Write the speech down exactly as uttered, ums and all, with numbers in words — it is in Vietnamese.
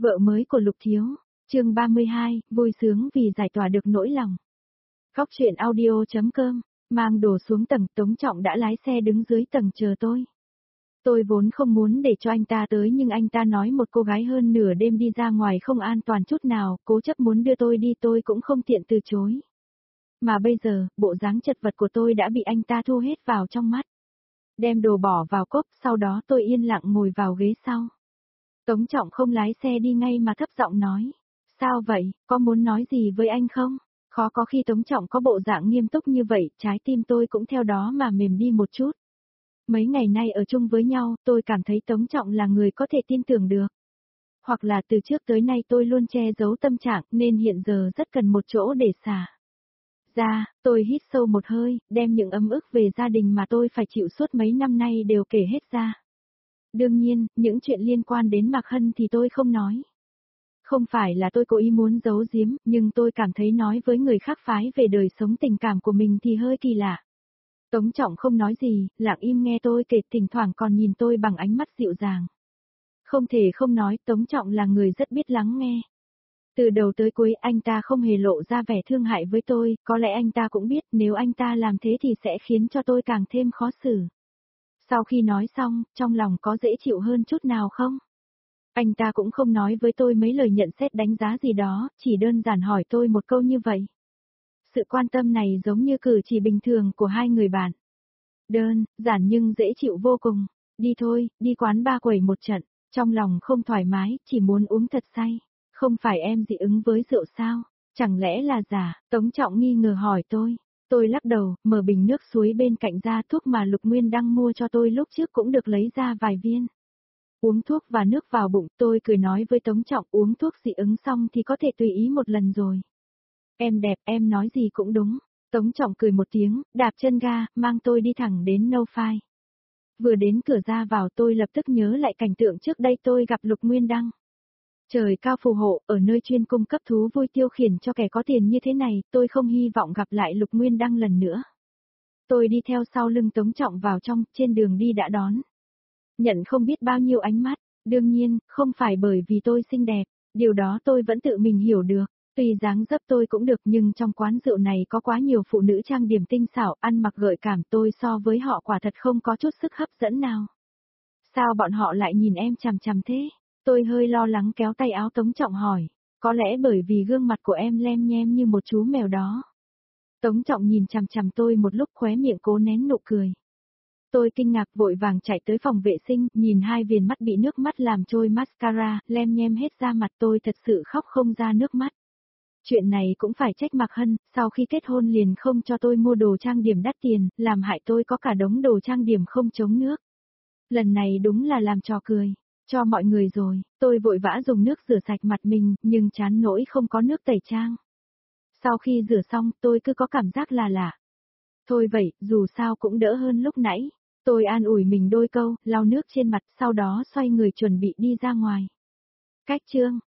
Vợ mới của Lục Thiếu, chương ba mươi hai, vui sướng vì giải tỏa được nỗi lòng. Góc truyện audio.com, mang đồ xuống tầng, Tống Trọng đã lái xe đứng dưới tầng chờ tôi. Tôi vốn không muốn để cho anh ta tới nhưng anh ta nói một cô gái hơn nửa đêm đi ra ngoài không an toàn chút nào, cố chấp muốn đưa tôi đi tôi cũng không tiện từ chối. Mà bây giờ, bộ dáng chật vật của tôi đã bị anh ta thu hết vào trong mắt. Đem đồ bỏ vào cốp, sau đó tôi yên lặng ngồi vào ghế sau. Tống Trọng không lái xe đi ngay mà thấp giọng nói. Sao vậy, có muốn nói gì với anh không? Khó có khi Tống Trọng có bộ dạng nghiêm túc như vậy, trái tim tôi cũng theo đó mà mềm đi một chút. Mấy ngày nay ở chung với nhau, tôi cảm thấy Tống Trọng là người có thể tin tưởng được. Hoặc là từ trước tới nay tôi luôn che giấu tâm trạng nên hiện giờ rất cần một chỗ để xả ra, tôi hít sâu một hơi, đem những ấm ức về gia đình mà tôi phải chịu suốt mấy năm nay đều kể hết ra. Đương nhiên, những chuyện liên quan đến Mạc Hân thì tôi không nói. Không phải là tôi cố ý muốn giấu giếm, nhưng tôi cảm thấy nói với người khác phái về đời sống tình cảm của mình thì hơi kỳ lạ. Tống Trọng không nói gì, lặng im nghe tôi kể, thỉnh thoảng còn nhìn tôi bằng ánh mắt dịu dàng. Không thể không nói, Tống Trọng là người rất biết lắng nghe. Từ đầu tới cuối anh ta không hề lộ ra vẻ thương hại với tôi, có lẽ anh ta cũng biết nếu anh ta làm thế thì sẽ khiến cho tôi càng thêm khó xử. Sau khi nói xong, trong lòng có dễ chịu hơn chút nào không? Anh ta cũng không nói với tôi mấy lời nhận xét đánh giá gì đó, chỉ đơn giản hỏi tôi một câu như vậy. Sự quan tâm này giống như cử chỉ bình thường của hai người bạn. Đơn, giản nhưng dễ chịu vô cùng. Đi thôi, đi quán ba quẩy một trận, trong lòng không thoải mái, chỉ muốn uống thật say. Không phải em dị ứng với rượu sao? Chẳng lẽ là giả? Tống Trọng nghi ngờ hỏi tôi. Tôi lắc đầu, mở bình nước suối bên cạnh ra, thuốc mà Lục Nguyên Đăng mua cho tôi lúc trước cũng được lấy ra vài viên. Uống thuốc và nước vào bụng, tôi cười nói với Tống Trọng uống thuốc dị ứng xong thì có thể tùy ý một lần rồi. Em đẹp, em nói gì cũng đúng. Tống Trọng cười một tiếng, đạp chân ga, mang tôi đi thẳng đến No Phai. Vừa đến cửa ra vào tôi lập tức nhớ lại cảnh tượng trước đây tôi gặp Lục Nguyên Đăng. Trời cao phù hộ, ở nơi chuyên cung cấp thú vui tiêu khiển cho kẻ có tiền như thế này, tôi không hy vọng gặp lại Lục Nguyên Đăng lần nữa. Tôi đi theo sau lưng Tống Trọng vào trong, trên đường đi đã đón. Nhận không biết bao nhiêu ánh mắt, đương nhiên, không phải bởi vì tôi xinh đẹp, điều đó tôi vẫn tự mình hiểu được. Tuy dáng dấp tôi cũng được nhưng trong quán rượu này có quá nhiều phụ nữ trang điểm tinh xảo, ăn mặc gợi cảm, tôi so với họ quả thật không có chút sức hấp dẫn nào. Sao bọn họ lại nhìn em chằm chằm thế? Tôi hơi lo lắng kéo tay áo Tống Trọng hỏi. Có lẽ bởi vì gương mặt của em lem nhem như một chú mèo đó. Tống Trọng nhìn chằm chằm tôi một lúc khóe miệng cố nén nụ cười. Tôi kinh ngạc vội vàng chạy tới phòng vệ sinh, nhìn hai viền mắt bị nước mắt làm trôi mascara, lem nhem hết da mặt, tôi thật sự khóc không ra nước mắt. Chuyện này cũng phải trách Mạc Hân, sau khi kết hôn liền không cho tôi mua đồ trang điểm đắt tiền, làm hại tôi có cả đống đồ trang điểm không chống nước. Lần này đúng là làm trò cười, cho mọi người rồi, tôi vội vã dùng nước rửa sạch mặt mình, nhưng chán nỗi không có nước tẩy trang. Sau khi rửa xong, tôi cứ có cảm giác là lạ. Thôi vậy, dù sao cũng đỡ hơn lúc nãy. Tôi an ủi mình đôi câu, lau nước trên mặt, sau đó xoay người chuẩn bị đi ra ngoài. Cách chương